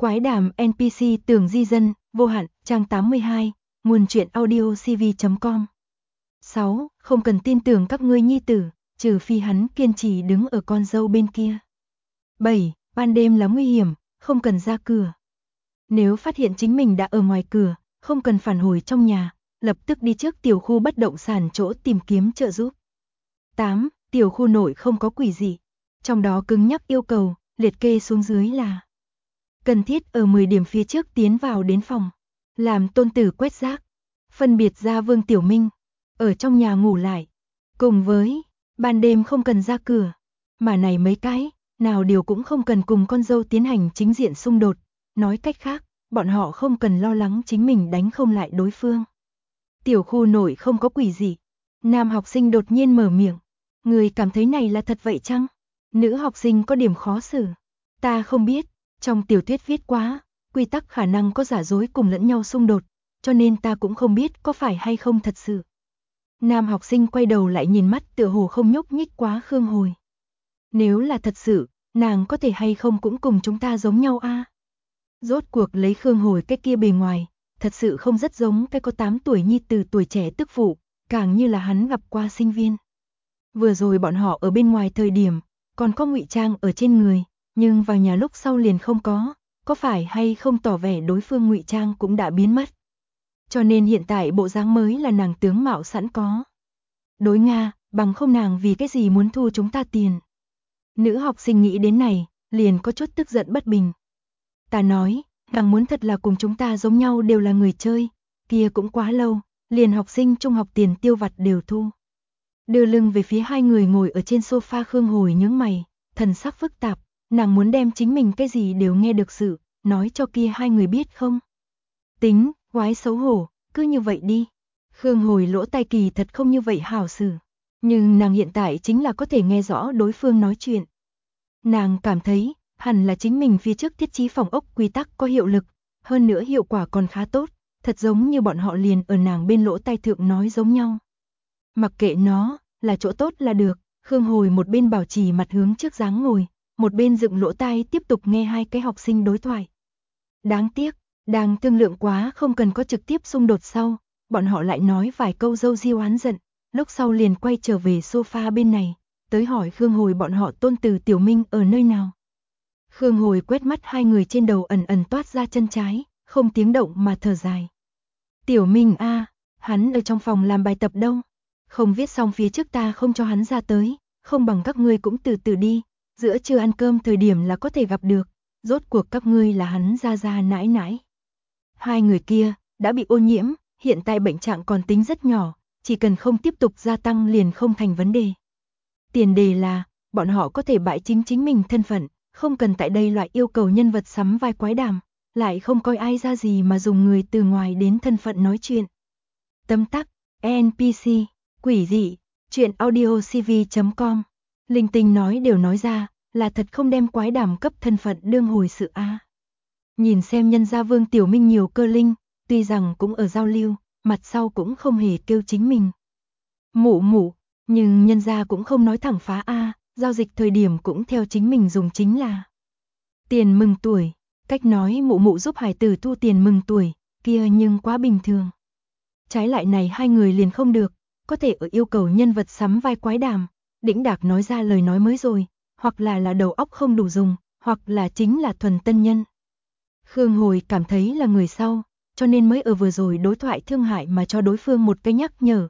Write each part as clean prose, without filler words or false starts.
Quái đàm NPC Tường Di Dân, vô hạn, trang 82, nguồn truyện audio cv.com. 6. Không cần tin tưởng các ngươi nhi tử, trừ phi hắn kiên trì đứng ở con dâu bên kia. 7. Ban đêm là nguy hiểm, không cần ra cửa. Nếu phát hiện chính mình đã ở ngoài cửa, không cần phản hồi trong nhà, lập tức đi trước tiểu khu bất động sản chỗ tìm kiếm trợ giúp. 8. Tiểu khu nội không có quỷ dị, trong đó cứng nhắc yêu cầu, liệt kê xuống dưới là cần thiết ở 10 điểm phía trước tiến vào đến phòng, làm tôn tử quét rác, phân biệt ra Vương Tiểu Minh, ở trong nhà ngủ lại, cùng với ban đêm không cần ra cửa, mà này mấy cái, nào điều cũng không cần cùng con dâu tiến hành chính diện xung đột, nói cách khác, bọn họ không cần lo lắng chính mình đánh không lại đối phương. Tiểu khu nội không có quỷ gì. Nam học sinh đột nhiên mở miệng, người cảm thấy này là thật vậy chăng? Nữ học sinh có điểm khó xử. Ta không biết, trong tiểu thuyết viết quá, quy tắc khả năng có giả dối cùng lẫn nhau xung đột, cho nên ta cũng không biết có phải hay không thật sự. Nam học sinh quay đầu lại nhìn mắt tựa hồ không nhúc nhích quá Khương Hồi. Nếu là thật sự, nàng có thể hay không cũng cùng chúng ta giống nhau a? Rốt cuộc lấy Khương Hồi cái kia bề ngoài, thật sự không rất giống cái có 8 tuổi nhi từ tuổi trẻ tức phụ, càng như là hắn gặp qua sinh viên. Vừa rồi bọn họ ở bên ngoài thời điểm, còn có ngụy trang ở trên người, nhưng vào nhà lúc sau liền không có phải hay không tỏ vẻ đối phương ngụy trang cũng đã biến mất. Cho nên hiện tại bộ dáng mới là nàng tướng mạo sẵn có. Đối Nga, bằng không nàng vì cái gì muốn thu chúng ta tiền. Nữ học sinh nghĩ đến này, liền có chút tức giận bất bình. Ta nói, nàng muốn thật là cùng chúng ta giống nhau đều là người chơi, kia cũng quá lâu, liền học sinh trung học tiền tiêu vặt đều thu. Đưa lưng về phía hai người ngồi ở trên sofa Khương Hồi nhướng mày, thần sắc phức tạp, nàng muốn đem chính mình cái gì đều nghe được sự, nói cho kia hai người biết không? Tính, quái xấu hổ, cứ như vậy đi. Khương Hồi lỗ tai kỳ thật không như vậy hảo xử, nhưng nàng hiện tại chính là có thể nghe rõ đối phương nói chuyện. Nàng cảm thấy, hẳn là chính mình phía trước thiết trí phòng ốc quy tắc có hiệu lực, hơn nữa hiệu quả còn khá tốt, thật giống như bọn họ liền ở nàng bên lỗ tai thượng nói giống nhau. Mặc kệ nó, là chỗ tốt là được, Khương Hồi một bên bảo trì mặt hướng trước dáng ngồi, một bên dựng lỗ tai tiếp tục nghe hai cái học sinh đối thoại. Đáng tiếc, đang thương lượng quá không cần có trực tiếp xung đột sau, bọn họ lại nói vài câu dâu diêu oán giận, lúc sau liền quay trở về sofa bên này, tới hỏi Khương Hồi bọn họ tôn tử Tiểu Minh ở nơi nào. Khương Hồi quét mắt hai người trên đầu ẩn ẩn toát ra chân trái, không tiếng động mà thở dài. Tiểu Minh a, hắn ở trong phòng làm bài tập đâu? Không viết xong phía trước ta không cho hắn ra tới, không bằng các ngươi cũng từ từ đi, giữa trưa ăn cơm thời điểm là có thể gặp được, rốt cuộc các ngươi là hắn gia nãi nãi. Hai người kia, đã bị ô nhiễm, hiện tại bệnh trạng còn tính rất nhỏ, chỉ cần không tiếp tục gia tăng liền không thành vấn đề. Tiền đề là, bọn họ có thể bãi chính mình thân phận, không cần tại đây loại yêu cầu nhân vật sắm vai quái đàm, lại không coi ai ra gì mà dùng người từ ngoài đến thân phận nói chuyện. Tóm tắt, NPC, quỷ dị, truyện audio cv.com. Linh tinh nói đều nói ra, là thật không đem quái đàm cấp thân phận đương hồi sự a. Nhìn xem nhân gia Vương Tiểu Minh nhiều cơ linh, tuy rằng cũng ở giao lưu, mặt sau cũng không hề kêu chính mình. Mụ, nhưng nhân gia cũng không nói thẳng phá a, giao dịch thời điểm cũng theo chính mình dùng chính là tiền mừng tuổi, cách nói mụ giúp hải tử thu tiền mừng tuổi, kia nhưng quá bình thường. Trái lại này hai người liền không được, có thể ở yêu cầu nhân vật sắm vai quái đàm, đĩnh đạc nói ra lời nói mới rồi, hoặc là đầu óc không đủ dùng, hoặc là chính là thuần tân nhân. Khương Hồi cảm thấy là người sau, cho nên mới ở vừa rồi đối thoại thương hại mà cho đối phương một cái nhắc nhở,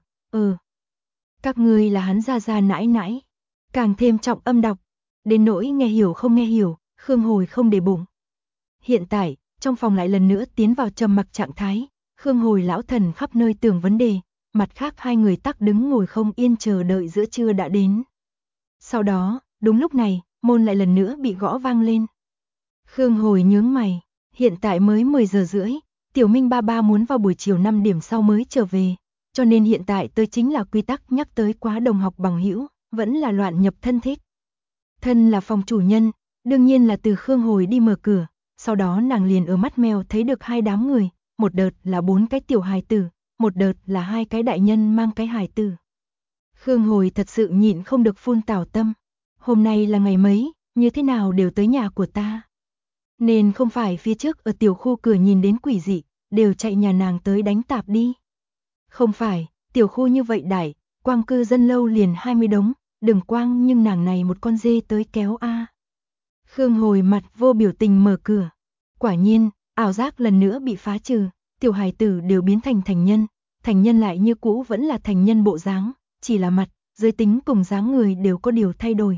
các ngươi là hắn gia nãi nãi, càng thêm trọng âm đọc, đến nỗi nghe hiểu không nghe hiểu, Khương Hồi không để bụng. Hiện tại, trong phòng lại lần nữa tiến vào trầm mặc trạng thái, Khương Hồi lão thần khắp nơi tưởng vấn đề, mặt khác hai người tắc đứng ngồi không yên chờ đợi giữa trưa đã đến. Sau đó, đúng lúc này, môn lại lần nữa bị gõ vang lên. Khương Hồi nhướng mày, hiện tại mới 10 giờ rưỡi, Tiểu Minh ba muốn vào buổi chiều 5 điểm sau mới trở về, cho nên hiện tại tôi chính là quy tắc nhắc tới quá đồng học bằng hữu, vẫn là loạn nhập thân thích. Thân là phòng chủ nhân, đương nhiên là từ Khương Hồi đi mở cửa, sau đó nàng liền ở mắt mèo thấy được hai đám người, một đợt là 4 cái tiểu hài tử, một đợt là 2 cái đại nhân mang cái hài tử. Khương Hồi thật sự nhịn không được phun tảo tâm, hôm nay là ngày mấy, như thế nào đều tới nhà của ta. Nên không phải phía trước ở tiểu khu cửa nhìn đến quỷ dị, đều chạy nhà nàng tới đánh tạp đi. Không phải, tiểu khu như vậy đại, quang cư dân lâu liền 20 đống, đừng quang nhưng nàng này một con dê tới kéo a. Khương Hồi mặt vô biểu tình mở cửa. Quả nhiên, ảo giác lần nữa bị phá trừ, tiểu hài tử đều biến thành nhân lại như cũ vẫn là thành nhân bộ dáng, chỉ là mặt, giới tính cùng dáng người đều có điều thay đổi.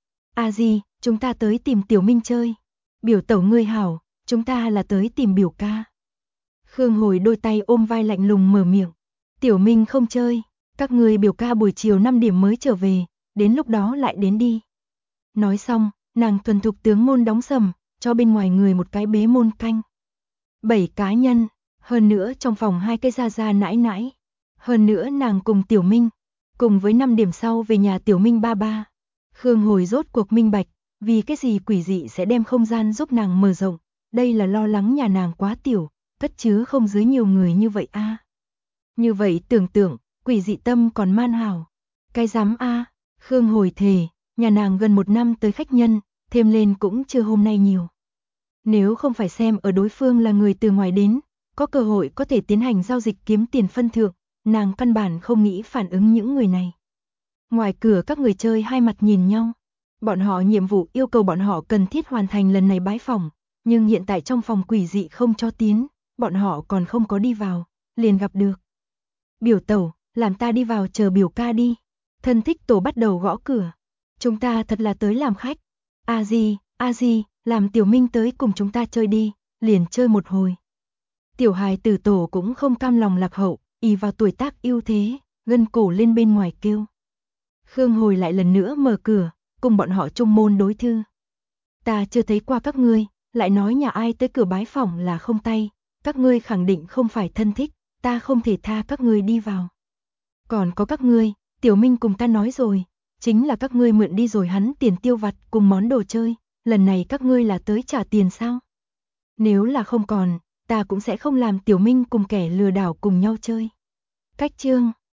A Di, chúng ta tới tìm Tiểu Minh chơi. Biểu tẩu ngươi hảo, chúng ta là tới tìm biểu ca. Khương Hồi đôi tay ôm vai lạnh lùng mở miệng. Tiểu Minh không chơi, các ngươi biểu ca buổi chiều 5 điểm mới trở về, đến lúc đó lại đến đi. Nói xong, nàng thuần thục tướng môn đóng sầm, cho bên ngoài người một cái bế môn canh. 7 cá nhân, hơn nữa trong phòng 2 cái gia nãi nãi. Hơn nữa nàng cùng Tiểu Minh, cùng với 5 điểm sau về nhà Tiểu Minh ba ba. Khương Hồi rốt cuộc minh bạch, vì cái gì quỷ dị sẽ đem không gian giúp nàng mở rộng, đây là lo lắng nhà nàng quá tiểu, cất chứa không dưới nhiều người như vậy a. Như vậy tưởng tượng, quỷ dị tâm còn man hảo. Cái dám a, Khương Hồi thề, nhà nàng gần 1 năm tới khách nhân, thêm lên cũng chưa hôm nay nhiều. Nếu không phải xem ở đối phương là người từ ngoài đến, có cơ hội có thể tiến hành giao dịch kiếm tiền phân thượng, nàng căn bản không nghĩ phản ứng những người này. Ngoài cửa các người chơi hai mặt nhìn nhau. Bọn họ nhiệm vụ yêu cầu bọn họ cần thiết hoàn thành lần này bái phỏng, nhưng hiện tại trong phòng quỷ dị không cho tiến, bọn họ còn không có đi vào, liền gặp được. Biểu tẩu, làm ta đi vào chờ biểu ca đi. Thân thích tổ bắt đầu gõ cửa. Chúng ta thật là tới làm khách. A Di, làm Tiểu Minh tới cùng chúng ta chơi đi, liền chơi một hồi. Tiểu hài tử tổ cũng không cam lòng lạc hậu, ỷ vào tuổi tác ưu thế, gân cổ lên bên ngoài kêu. Khương Hồi lại lần nữa mở cửa, cùng bọn họ chung môn đối thư. Ta chưa thấy qua các ngươi, lại nói nhà ai tới cửa bái phỏng là không tay, các ngươi khẳng định không phải thân thích, ta không thể tha các ngươi đi vào. Còn có các ngươi, Tiểu Minh cùng ta nói rồi, chính là các ngươi mượn đi rồi hắn tiền tiêu vặt cùng món đồ chơi, lần này các ngươi là tới trả tiền sao? Nếu là không còn, ta cũng sẽ không làm Tiểu Minh cùng kẻ lừa đảo cùng nhau chơi. Cách chương